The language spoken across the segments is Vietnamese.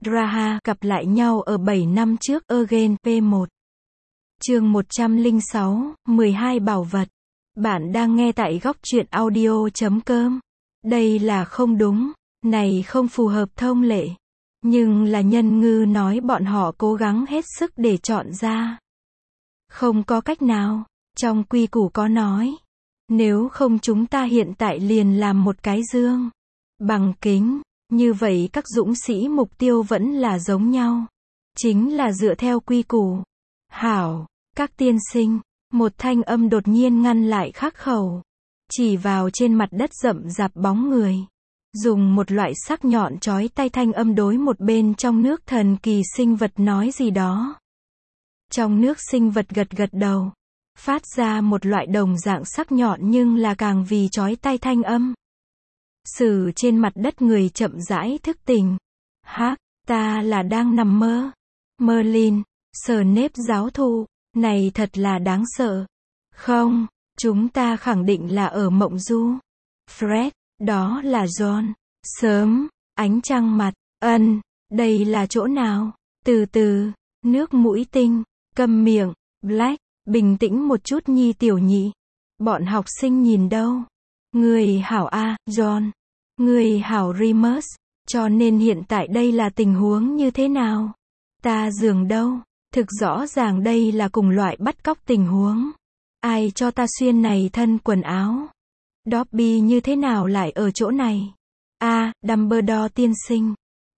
Draha gặp lại nhau ở 7 năm trước Again P1. Chương 106, 12 bảo vật. Bạn đang nghe tại góc truyện audio.com. Đây là không đúng, này không phù hợp thông lệ. Nhưng là Nhân Ngư nói bọn họ cố gắng hết sức để chọn ra. Không có cách nào, trong quy củ có nói. Nếu không chúng ta hiện tại liền làm một cái dương bằng kính, như vậy các dũng sĩ mục tiêu vẫn là giống nhau. Chính là dựa theo quy củ. Hảo, các tiên sinh, một thanh âm đột nhiên ngăn lại Khắc Khẩu. Chỉ vào trên mặt đất rậm rạp bóng người. Dùng một loại sắc nhọn chói tai thanh âm đối một bên trong nước thần kỳ sinh vật nói gì đó. Trong nước sinh vật gật gật đầu. Phát ra một loại đồng dạng sắc nhọn nhưng là càng vì chói tai thanh âm. Sử trên mặt đất người chậm rãi thức tỉnh. Hắc, ta là đang nằm mơ. Merlin, Snape giáo thụ, này thật là đáng sợ. Không, chúng ta khẳng định là ở mộng du. Fred, đó là John. Sớm, ánh trăng mặt, đây là chỗ nào? Từ từ, nước mũi tinh, câm miệng, Black, bình tĩnh một chút nhi tiểu nhị. Bọn học sinh nhìn đâu? Người hảo A, John. Người hảo Remus. Cho nên hiện tại đây là tình huống như thế nào? Ta giường đâu? Thực rõ ràng đây là cùng loại bắt cóc tình huống. Ai cho ta xuyên này thân quần áo? Dobby như thế nào lại ở chỗ này? Dumbledore tiên sinh.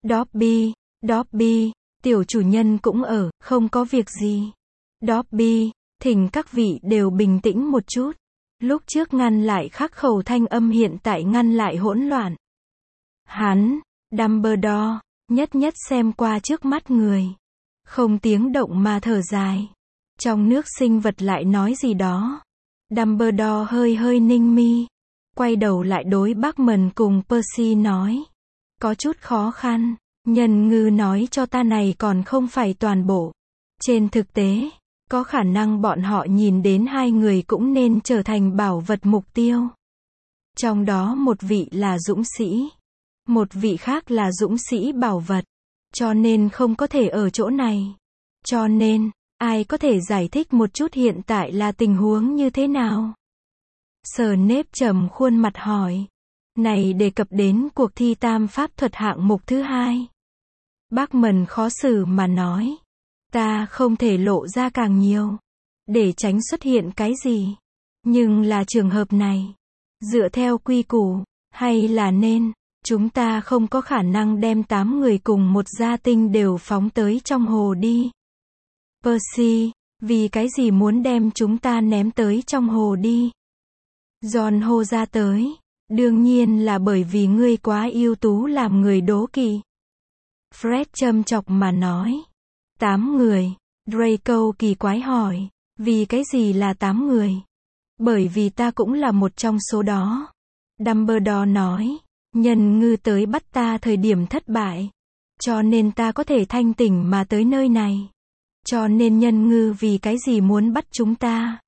Dobby, tiểu chủ nhân cũng ở, không có việc gì. Dobby, thỉnh các vị đều bình tĩnh một chút. Lúc trước ngăn lại Khắc Khẩu thanh âm hiện tại ngăn lại hỗn loạn. Hắn, Dumbledore, nhất xem qua trước mắt người. Không tiếng động mà thở dài. Trong nước sinh vật lại nói gì đó. Dumbledore hơi ninh mi. Quay đầu lại đối Bachman cùng Percy nói. Có chút khó khăn. Nhân Ngư nói cho ta này còn không phải toàn bộ. Trên thực tế, có khả năng bọn họ nhìn đến hai người cũng nên trở thành bảo vật mục tiêu. Trong đó một vị là dũng sĩ. Một vị khác là dũng sĩ bảo vật. Cho nên không có thể ở chỗ này. Cho nên, ai có thể giải thích một chút hiện tại là tình huống như thế nào? Snape trầm khuôn mặt hỏi. Này đề cập đến cuộc thi tam pháp thuật hạng mục thứ 2. Bachman khó xử mà nói. Ta không thể lộ ra càng nhiều. Để tránh xuất hiện cái gì. Nhưng là trường hợp này. Dựa theo quy củ, hay là nên, chúng ta không có khả năng đem 8 người cùng một gia tinh đều phóng tới trong hồ đi. Percy, vì cái gì muốn đem chúng ta ném tới trong hồ đi? John hô ra tới. Đương nhiên là bởi vì ngươi quá ưu tú làm người đố kỵ. Fred châm chọc mà nói. 8 người. Draco kỳ quái hỏi. Vì cái gì là 8 người? Bởi vì ta cũng là một trong số đó. Dumbledore nói. Nhân Ngư tới bắt ta thời điểm thất bại. Cho nên ta có thể thanh tỉnh mà tới nơi này. Cho nên Nhân Ngư vì cái gì muốn bắt chúng ta?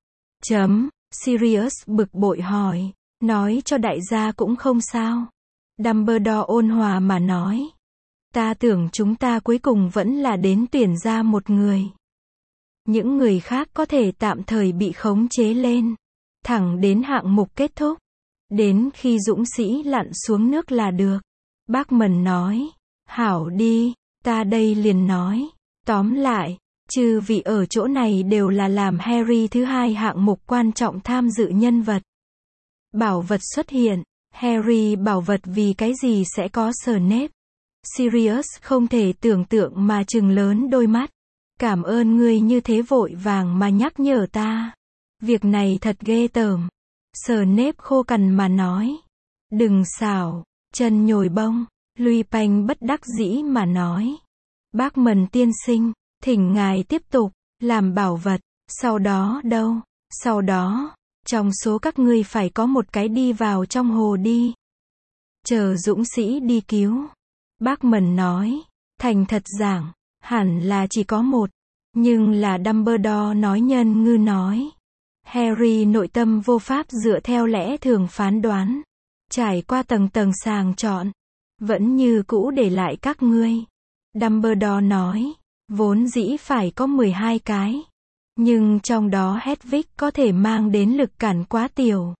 Sirius bực bội hỏi. Nói cho đại gia cũng không sao. Dumbledore ôn hòa mà nói. Ta tưởng chúng ta cuối cùng vẫn là đến tuyển ra một người. Những người khác có thể tạm thời bị khống chế lên. Thẳng đến hạng mục kết thúc. Đến khi dũng sĩ lặn xuống nước là được. Bachman nói. Hảo đi, ta đây liền nói. Tóm lại, chư vị ở chỗ này đều là làm Harry thứ 2 hạng mục quan trọng tham dự nhân vật. Bảo vật xuất hiện. Harry bảo vật vì cái gì sẽ có Snape? Sirius không thể tưởng tượng mà trừng lớn đôi mắt. Cảm ơn ngươi như thế vội vàng mà nhắc nhở ta. Việc này thật ghê tởm. Snape khô cằn mà nói. Đừng xảo, chân nhồi bông. Lupin bất đắc dĩ mà nói. Bachman tiên sinh, thỉnh ngài tiếp tục, làm bảo vật. Sau đó đâu? Sau đó, trong số các ngươi phải có một cái đi vào trong hồ đi. Chờ dũng sĩ đi cứu. Bachman nói. Thành thật giảng, hẳn là chỉ có một. Nhưng là Dumbledore nói Nhân Ngư nói. Harry nội tâm vô pháp dựa theo lẽ thường phán đoán. Trải qua tầng sàng chọn. Vẫn như cũ để lại các ngươi. Dumbledore nói. Vốn dĩ phải có 12 cái. Nhưng trong đó Hedwig có thể mang đến lực cản quá tiểu.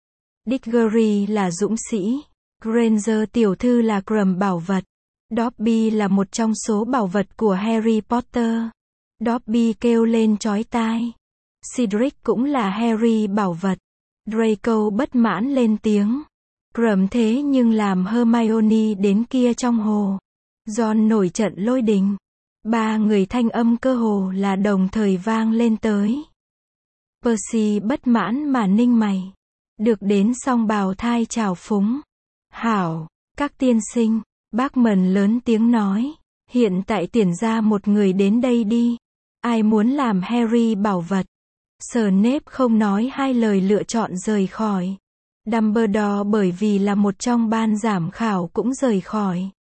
Diggory là dũng sĩ. Granger tiểu thư là Krum bảo vật. Dobby là một trong số bảo vật của Harry Potter. Dobby kêu lên chói tai. Cedric cũng là Harry bảo vật. Draco bất mãn lên tiếng. Krum thế nhưng làm Hermione đến kia trong hồ. Ron nổi trận lôi đình. Ba người thanh âm cơ hồ là đồng thời vang lên tới. Percy bất mãn mà ninh mày. Được đến song bào thai trào phúng. Hảo, các tiên sinh. Bachman lớn tiếng nói. Hiện tại tuyển ra một người đến đây đi. Ai muốn làm Harry bảo vật? Snape không nói hai lời lựa chọn rời khỏi. Dumbledore bởi vì là một trong ban giám khảo cũng rời khỏi.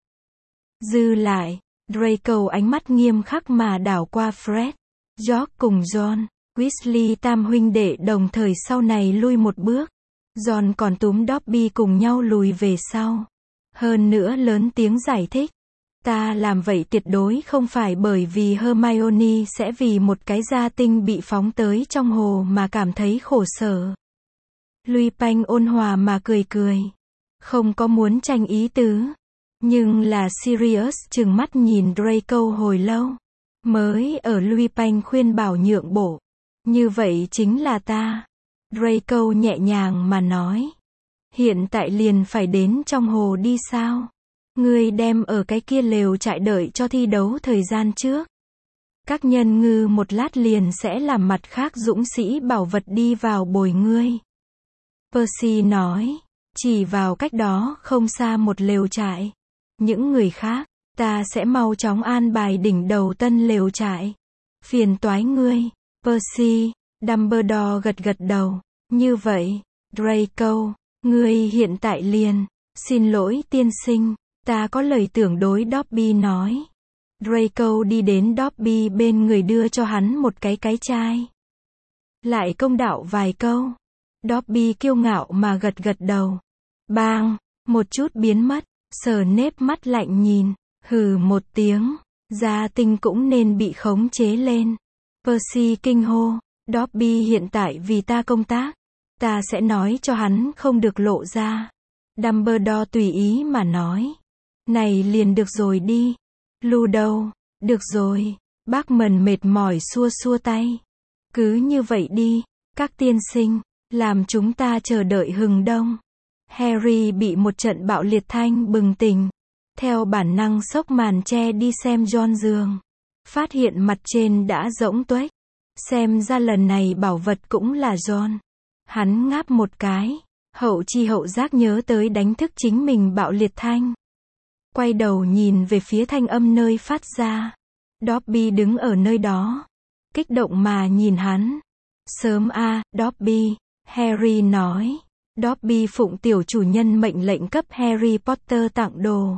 Dư lại, Draco ánh mắt nghiêm khắc mà đảo qua Fred, George cùng John. Weasley tam huynh đệ đồng thời sau này lui một bước. John còn túm Dobby cùng nhau lùi về sau. Hơn nữa lớn tiếng giải thích. Ta làm vậy tuyệt đối không phải bởi vì Hermione sẽ vì một cái gia tinh bị phóng tới trong hồ mà cảm thấy khổ sở. Lupin ôn hòa mà cười cười. Không có muốn tranh ý tứ. Nhưng là Sirius trừng mắt nhìn Draco hồi lâu. Mới ở Lupin khuyên bảo nhượng bộ. Như vậy chính là ta. Draco nhẹ nhàng mà nói. Hiện tại liền phải đến trong hồ đi sao? Ngươi đem ở cái kia lều trại đợi cho thi đấu thời gian trước. Các nhân ngư một lát liền sẽ làm mặt khác dũng sĩ bảo vật đi vào bồi ngươi. Percy nói, chỉ vào cách đó không xa một lều trại. Những người khác, ta sẽ mau chóng an bài đỉnh đầu tân lều trại. Phiền toái ngươi, Percy. Dumbledore gật gật đầu. Như vậy, Draco, ngươi hiện tại liền. Xin lỗi tiên sinh, ta có lời tưởng đối Dobby nói. Draco đi đến Dobby bên người đưa cho hắn một cái chai. Lại công đạo vài câu. Dobby kiêu ngạo mà gật gật đầu. Bang, một chút biến mất. Snape mắt lạnh nhìn. Hừ một tiếng. Gia tinh cũng nên bị khống chế lên. Percy kinh hô. Dobby hiện tại vì ta công tác. Ta sẽ nói cho hắn không được lộ ra. Dumbledore tùy ý mà nói. Này liền được rồi đi. Ludo, được rồi. Bachman mệt mỏi xua xua tay. Cứ như vậy đi, các tiên sinh, làm chúng ta chờ đợi hừng đông. Harry bị một trận bạo liệt thanh bừng tỉnh. Theo bản năng xốc màn che đi xem John giường. Phát hiện mặt trên đã rỗng tuếch. Xem ra lần này bảo vật cũng là John. Hắn ngáp một cái. Hậu chi hậu giác nhớ tới đánh thức chính mình bạo liệt thanh. Quay đầu nhìn về phía thanh âm nơi phát ra. Dobby đứng ở nơi đó. Kích động mà nhìn hắn. Sớm a, Dobby. Harry nói. Dobby phụng tiểu chủ nhân mệnh lệnh cấp Harry Potter tặng đồ.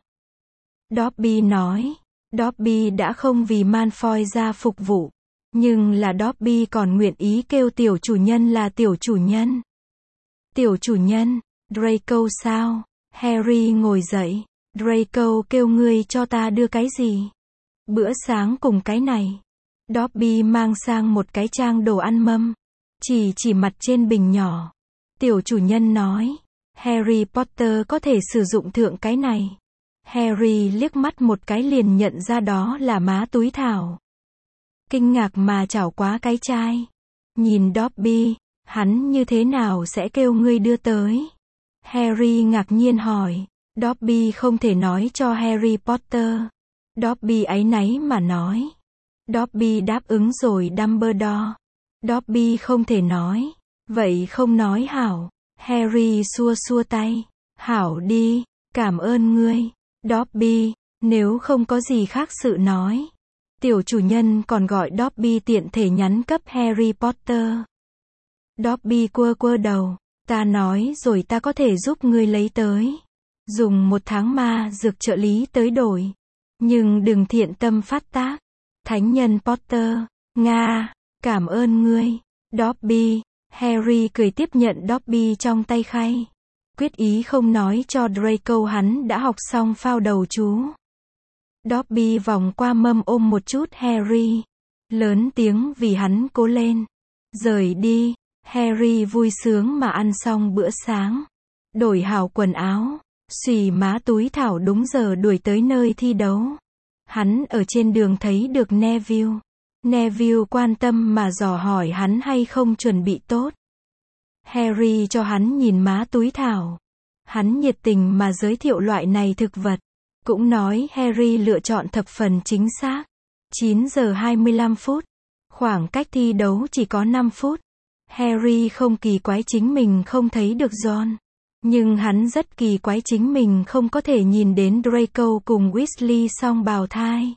Dobby nói. Dobby đã không vì Malfoy ra phục vụ. Nhưng là Dobby còn nguyện ý kêu tiểu chủ nhân là tiểu chủ nhân. Tiểu chủ nhân, Draco sao? Harry ngồi dậy. Draco kêu ngươi cho ta đưa cái gì? Bữa sáng cùng cái này. Dobby mang sang một cái trang đồ ăn mâm. Chỉ mặt trên bình nhỏ. Tiểu chủ nhân nói. Harry Potter có thể sử dụng thượng cái này. Harry liếc mắt một cái liền nhận ra đó là má túi thảo. Kinh ngạc mà chảo quá cái chai. Nhìn Dobby, hắn như thế nào sẽ kêu ngươi đưa tới? Harry ngạc nhiên hỏi. Dobby không thể nói cho Harry Potter. Dobby áy náy mà nói. Dobby đáp ứng rồi Dumbledore. Dobby không thể nói. Vậy không nói hảo. Harry xua xua tay. Hảo đi, cảm ơn ngươi. Dobby, nếu không có gì khác sự nói. Tiểu chủ nhân còn gọi Dobby tiện thể nhắn cấp Harry Potter. Dobby quơ đầu. Ta nói rồi ta có thể giúp ngươi lấy tới. Dùng 1 tháng ma dược trợ lý tới đổi. Nhưng đừng thiện tâm phát tác. Thánh nhân Potter. Nga. Cảm ơn ngươi. Dobby. Harry cười tiếp nhận Dobby trong tay khay. Quyết ý không nói cho Draco hắn đã học xong phao đầu chú. Dobby vòng qua mâm ôm một chút Harry. Lớn tiếng vì hắn cố lên. Rời đi. Harry vui sướng mà ăn xong bữa sáng. Đổi hào quần áo. Xùy má túi thảo đúng giờ đuổi tới nơi thi đấu. Hắn ở trên đường thấy được Neville. Neville quan tâm mà dò hỏi hắn hay không chuẩn bị tốt. Harry cho hắn nhìn má túi thảo. Hắn nhiệt tình mà giới thiệu loại này thực vật. Cũng nói Harry lựa chọn thập phần chính xác. 9 giờ 25 phút. Khoảng cách thi đấu chỉ có 5 phút. Harry không kỳ quái chính mình không thấy được Ron. Nhưng hắn rất kỳ quái chính mình không có thể nhìn đến Draco cùng Weasley song bào thai.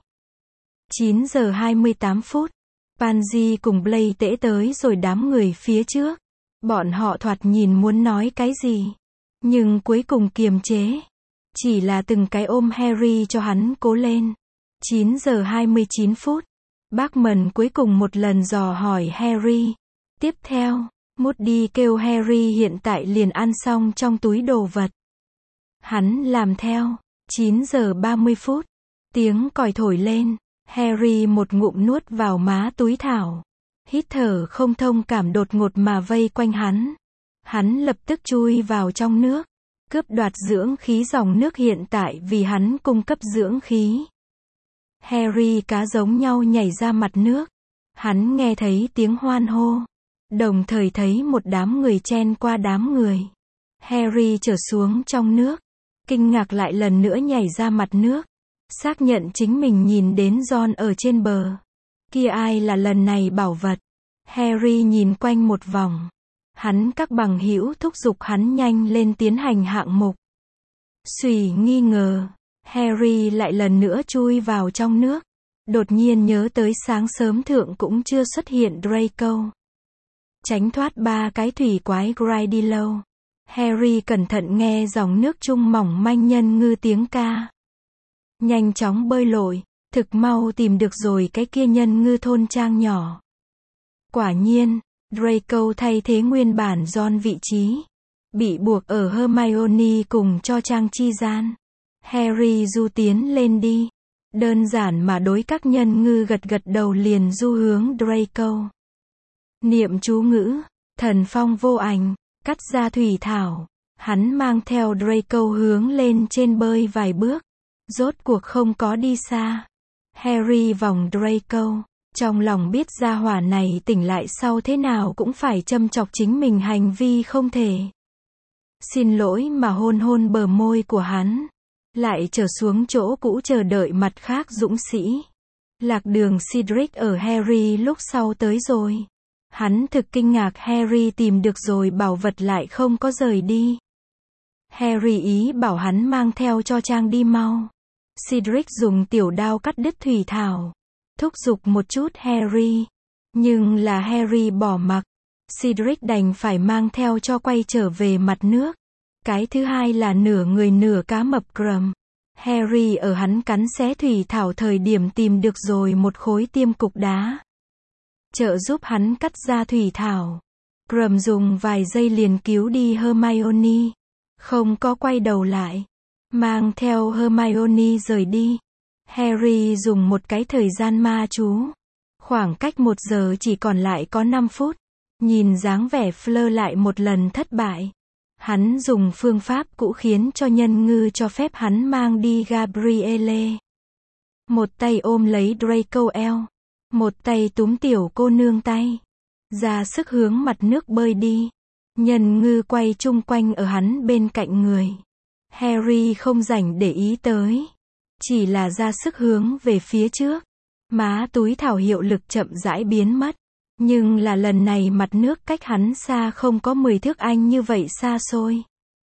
9 giờ 28 phút. Pansy cùng Blaise tễ tới rồi đám người phía trước. Bọn họ thoạt nhìn muốn nói cái gì. Nhưng cuối cùng kiềm chế. Chỉ là từng cái ôm Harry cho hắn cố lên. 9 giờ 29 phút. Bachman cuối cùng một lần dò hỏi Harry. Tiếp theo, Moody kêu Harry hiện tại liền ăn xong trong túi đồ vật. Hắn làm theo. 9 giờ 30 phút. Tiếng còi thổi lên. Harry một ngụm nuốt vào má túi thảo. Hít thở không thông cảm đột ngột mà vây quanh hắn. Hắn lập tức chui vào trong nước. Cướp đoạt dưỡng khí dòng nước hiện tại vì hắn cung cấp dưỡng khí. Harry cá giống nhau nhảy ra mặt nước. Hắn nghe thấy tiếng hoan hô. Đồng thời thấy một đám người chen qua đám người. Harry trở xuống trong nước. Kinh ngạc lại lần nữa nhảy ra mặt nước. Xác nhận chính mình nhìn đến Ron ở trên bờ. Kia ai là lần này bảo vật. Harry nhìn quanh một vòng. Hắn các bằng hữu thúc giục hắn nhanh lên tiến hành hạng mục. Xùy nghi ngờ. Harry lại lần nữa chui vào trong nước. Đột nhiên nhớ tới sáng sớm thượng cũng chưa xuất hiện Draco. Tránh thoát ba cái thủy quái Grindylow. Harry cẩn thận nghe dòng nước trung mỏng manh nhân ngư tiếng ca. Nhanh chóng bơi lội, thực mau tìm được rồi cái kia nhân ngư thôn trang nhỏ. Quả nhiên, Draco thay thế nguyên bản Ron vị trí. Bị buộc ở Hermione cùng cho trang chi gian. Harry du tiến lên đi. Đơn giản mà đối các nhân ngư gật gật đầu liền du hướng Draco. Niệm chú ngữ, thần phong vô ảnh, cắt ra thủy thảo. Hắn mang theo Draco hướng lên trên bơi vài bước. Rốt cuộc không có đi xa. Harry vòng Draco. Trong lòng biết gia hỏa này tỉnh lại sau thế nào cũng phải châm chọc chính mình hành vi không thể. Xin lỗi mà hôn hôn bờ môi của hắn. Lại trở xuống chỗ cũ chờ đợi mặt khác dũng sĩ. Lạc đường Cedric ở Harry lúc sau tới rồi. Hắn thực kinh ngạc Harry tìm được rồi bảo vật lại không có rời đi. Harry ý bảo hắn mang theo cho trang đi mau. Cedric dùng tiểu đao cắt đứt thủy thảo. Thúc giục một chút Harry. Nhưng là Harry bỏ mặc. Cedric đành phải mang theo cho quay trở về mặt nước. Cái thứ hai là nửa người nửa cá mập Crumb. Harry ở hắn cắn xé thủy thảo thời điểm tìm được rồi một khối tiêm cục đá. Trợ giúp hắn cắt ra thủy thảo. Crumb dùng vài giây liền cứu đi Hermione. Không có quay đầu lại. Mang theo Hermione rời đi. Harry dùng một cái thời gian ma chú. Khoảng cách 1 giờ chỉ còn lại có 5 phút. Nhìn dáng vẻ Fleur lại một lần thất bại. Hắn dùng phương pháp cũ khiến cho nhân ngư cho phép hắn mang đi Gabrielle. Một tay ôm lấy Draco eo. Một tay túm tiểu cô nương tay. Ra sức hướng mặt nước bơi đi. Nhân ngư quay chung quanh ở hắn bên cạnh người. Harry không rảnh để ý tới. Chỉ là ra sức hướng về phía trước. Má túi thảo hiệu lực chậm rãi biến mất. Nhưng là lần này mặt nước cách hắn xa không có 10 thước anh như vậy xa xôi.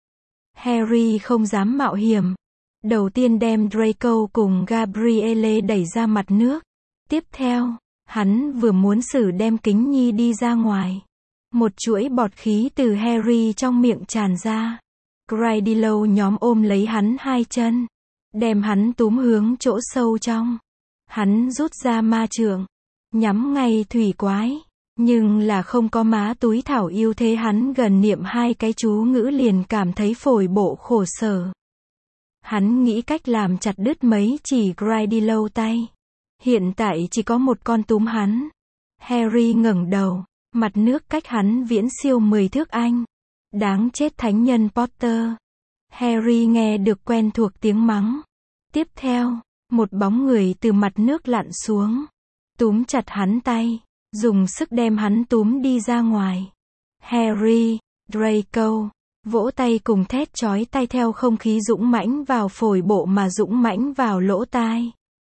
Harry không dám mạo hiểm. Đầu tiên đem Draco cùng Gabrielle đẩy ra mặt nước. Tiếp theo, hắn vừa muốn sử đem kính nhi đi ra ngoài. Một chuỗi bọt khí từ Harry trong miệng tràn ra. Grindylow nhóm ôm lấy hắn hai chân. Đem hắn túm hướng chỗ sâu trong. Hắn rút ra ma trượng. Nhắm ngay thủy quái. Nhưng là không có má túi thảo yêu thế hắn gần niệm hai cái chú ngữ liền cảm thấy phổi bộ khổ sở. Hắn nghĩ cách làm chặt đứt mấy chỉ Greydilow tay. Hiện tại chỉ có một con túm hắn. Harry ngẩng đầu, mặt nước cách hắn viễn siêu 10 thước Anh. Đáng chết thánh nhân Potter. Harry nghe được quen thuộc tiếng mắng. Tiếp theo, một bóng người từ mặt nước lặn xuống, túm chặt hắn tay, dùng sức đem hắn túm đi ra ngoài. Harry, Draco, vỗ tay cùng thét chói tai theo không khí dũng mãnh vào phổi bộ mà dũng mãnh vào lỗ tai.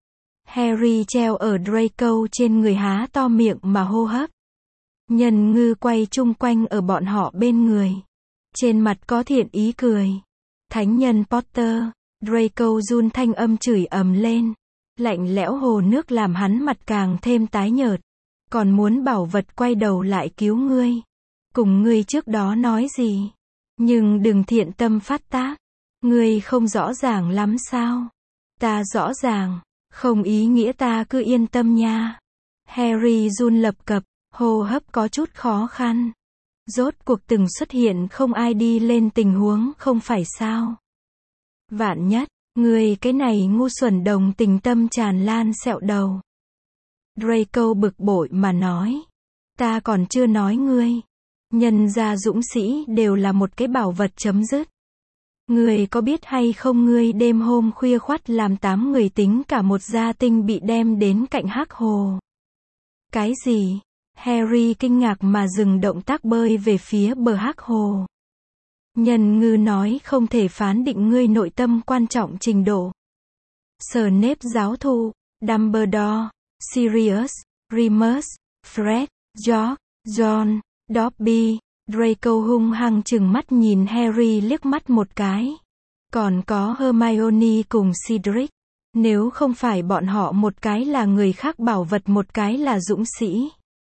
Harry treo ở Draco trên người há to miệng mà hô hấp. Nhân ngư quay chung quanh ở bọn họ bên người. Trên mặt có thiện ý cười. Thánh nhân Potter, Draco run thanh âm chửi ầm lên. Lạnh lẽo hồ nước làm hắn mặt càng thêm tái nhợt. Còn muốn bảo vật quay đầu lại cứu ngươi. Cùng ngươi trước đó nói gì? Nhưng đừng thiện tâm phát tác. Ngươi không rõ ràng lắm sao? Ta rõ ràng. Không ý nghĩa ta cứ yên tâm nha. Harry run lập cập, hô hấp có chút khó khăn. Rốt cuộc từng xuất hiện không ai đi lên tình huống không phải sao? Vạn nhất, ngươi cái này ngu xuẩn đồng tình tâm tràn lan sẹo đầu. Draco bực bội mà nói. Ta còn chưa nói ngươi. Nhân gia dũng sĩ đều là một cái bảo vật chấm dứt. Ngươi có biết hay không ngươi đêm hôm khuya khoắt làm 8 người tính cả một gia tinh bị đem đến cạnh hắc hồ. Cái gì? Harry kinh ngạc mà dừng động tác bơi về phía bờ hắc hồ. Nhân ngư nói không thể phán định ngươi nội tâm quan trọng trình độ. Snape giáo thụ, Dumbledore, Sirius, Remus, Fred, George, John, Dobby, Draco hung hăng trừng mắt nhìn Harry liếc mắt một cái. Còn có Hermione cùng Cedric. Nếu không phải bọn họ một cái là người khác bảo vật một cái là dũng sĩ.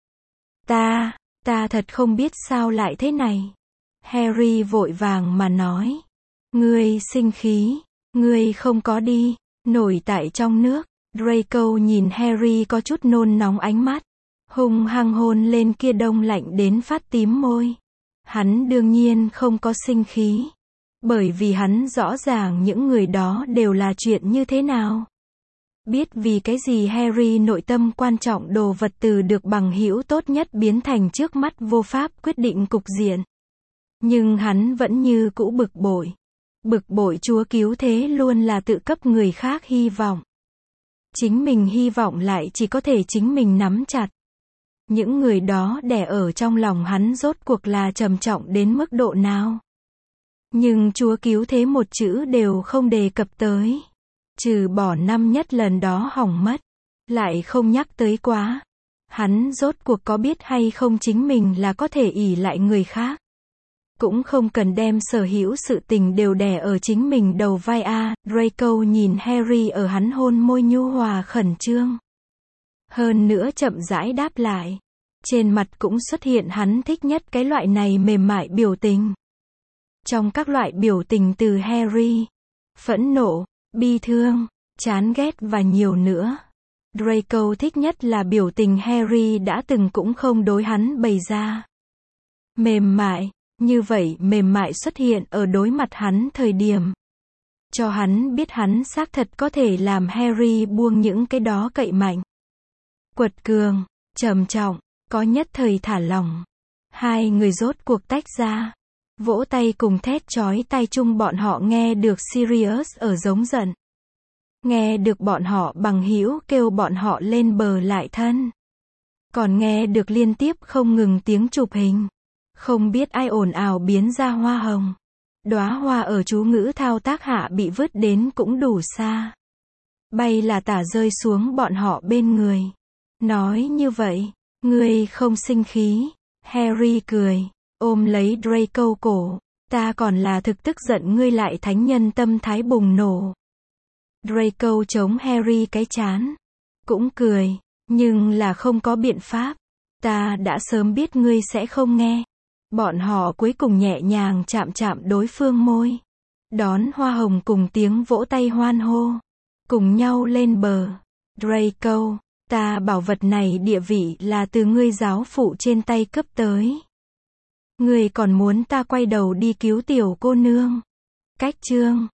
Ta thật không biết sao lại thế này. Harry vội vàng mà nói. Ngươi sinh khí, ngươi không có đi, nổi tại trong nước. Draco nhìn Harry có chút nôn nóng ánh mắt. Hung hăng hôn lên kia đông lạnh đến phát tím môi. Hắn đương nhiên không có sinh khí. Bởi vì hắn rõ ràng những người đó đều là chuyện như thế nào. Biết vì cái gì Harry nội tâm quan trọng đồ vật từ được bằng hữu tốt nhất biến thành trước mắt vô pháp quyết định cục diện. Nhưng hắn vẫn như cũ bực bội. Bực bội Chúa cứu thế luôn là tự cấp người khác hy vọng. Chính mình hy vọng lại chỉ có thể chính mình nắm chặt. Những người đó đè ở trong lòng hắn rốt cuộc là trầm trọng đến mức độ nào. Nhưng Chúa cứu thế một chữ đều không đề cập tới. Trừ bỏ năm nhất lần đó hỏng mất. Lại không nhắc tới quá. Hắn rốt cuộc có biết hay không chính mình là có thể ỷ lại người khác. Cũng không cần đem sở hữu sự tình đều đè ở chính mình đầu vai a. Draco nhìn Harry ở hắn hôn môi nhu hòa khẩn trương. Hơn nữa chậm rãi đáp lại. Trên mặt cũng xuất hiện hắn thích nhất cái loại này mềm mại biểu tình. Trong các loại biểu tình từ Harry, phẫn nộ, bi thương, chán ghét và nhiều nữa. Draco thích nhất là biểu tình Harry đã từng cũng không đối hắn bày ra. Mềm mại, như vậy mềm mại xuất hiện ở đối mặt hắn thời điểm. Cho hắn biết hắn xác thật có thể làm Harry buông những cái đó cậy mạnh. Quật cường, trầm trọng, có nhất thời thả lỏng. Hai người rốt cuộc tách ra. Vỗ tay cùng thét chói tai chung bọn họ nghe được Sirius ở giống giận. Nghe được bọn họ bằng hữu kêu bọn họ lên bờ lại thân. Còn nghe được liên tiếp không ngừng tiếng chụp hình. Không biết ai ồn ào biến ra hoa hồng. Đóa hoa ở chú ngữ thao tác hạ bị vứt đến cũng đủ xa. Bay là tả rơi xuống bọn họ bên người. Nói như vậy, ngươi không sinh khí. Harry cười, ôm lấy Draco cổ. Ta còn là thực tức giận ngươi lại thánh nhân tâm thái bùng nổ. Draco chống Harry cái chán. Cũng cười, nhưng là không có biện pháp. Ta đã sớm biết ngươi sẽ không nghe. Bọn họ cuối cùng nhẹ nhàng chạm chạm đối phương môi. Đón hoa hồng cùng tiếng vỗ tay hoan hô. Cùng nhau lên bờ. Draco, ta bảo vật này địa vị là từ ngươi giáo phụ trên tay cấp tới. Ngươi còn muốn ta quay đầu đi cứu tiểu cô nương. Cách chương